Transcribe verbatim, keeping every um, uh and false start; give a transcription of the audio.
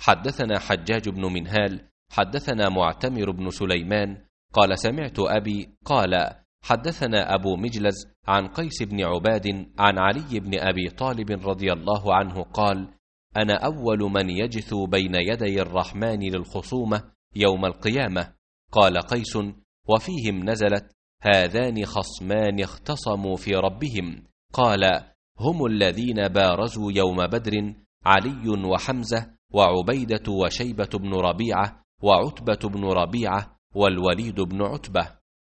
حدثنا حجاج بن منهال حدثنا معتمر بن سليمان قال سمعت أبي قال حدثنا أبو مجلز عن قيس بن عباد عن علي بن أبي طالب رضي الله عنه قال أنا أول من يجثو بين يدي الرحمن للخصومة يوم القيامة. قال قيس وفيهم نزلت هذان خصمان اختصموا في ربهم. قال هم الذين بارزوا يوم بدر علي وحمزة وعبيدة وشيبة بن ربيعة وعتبة بن ربيعة والوليد بن عتبة.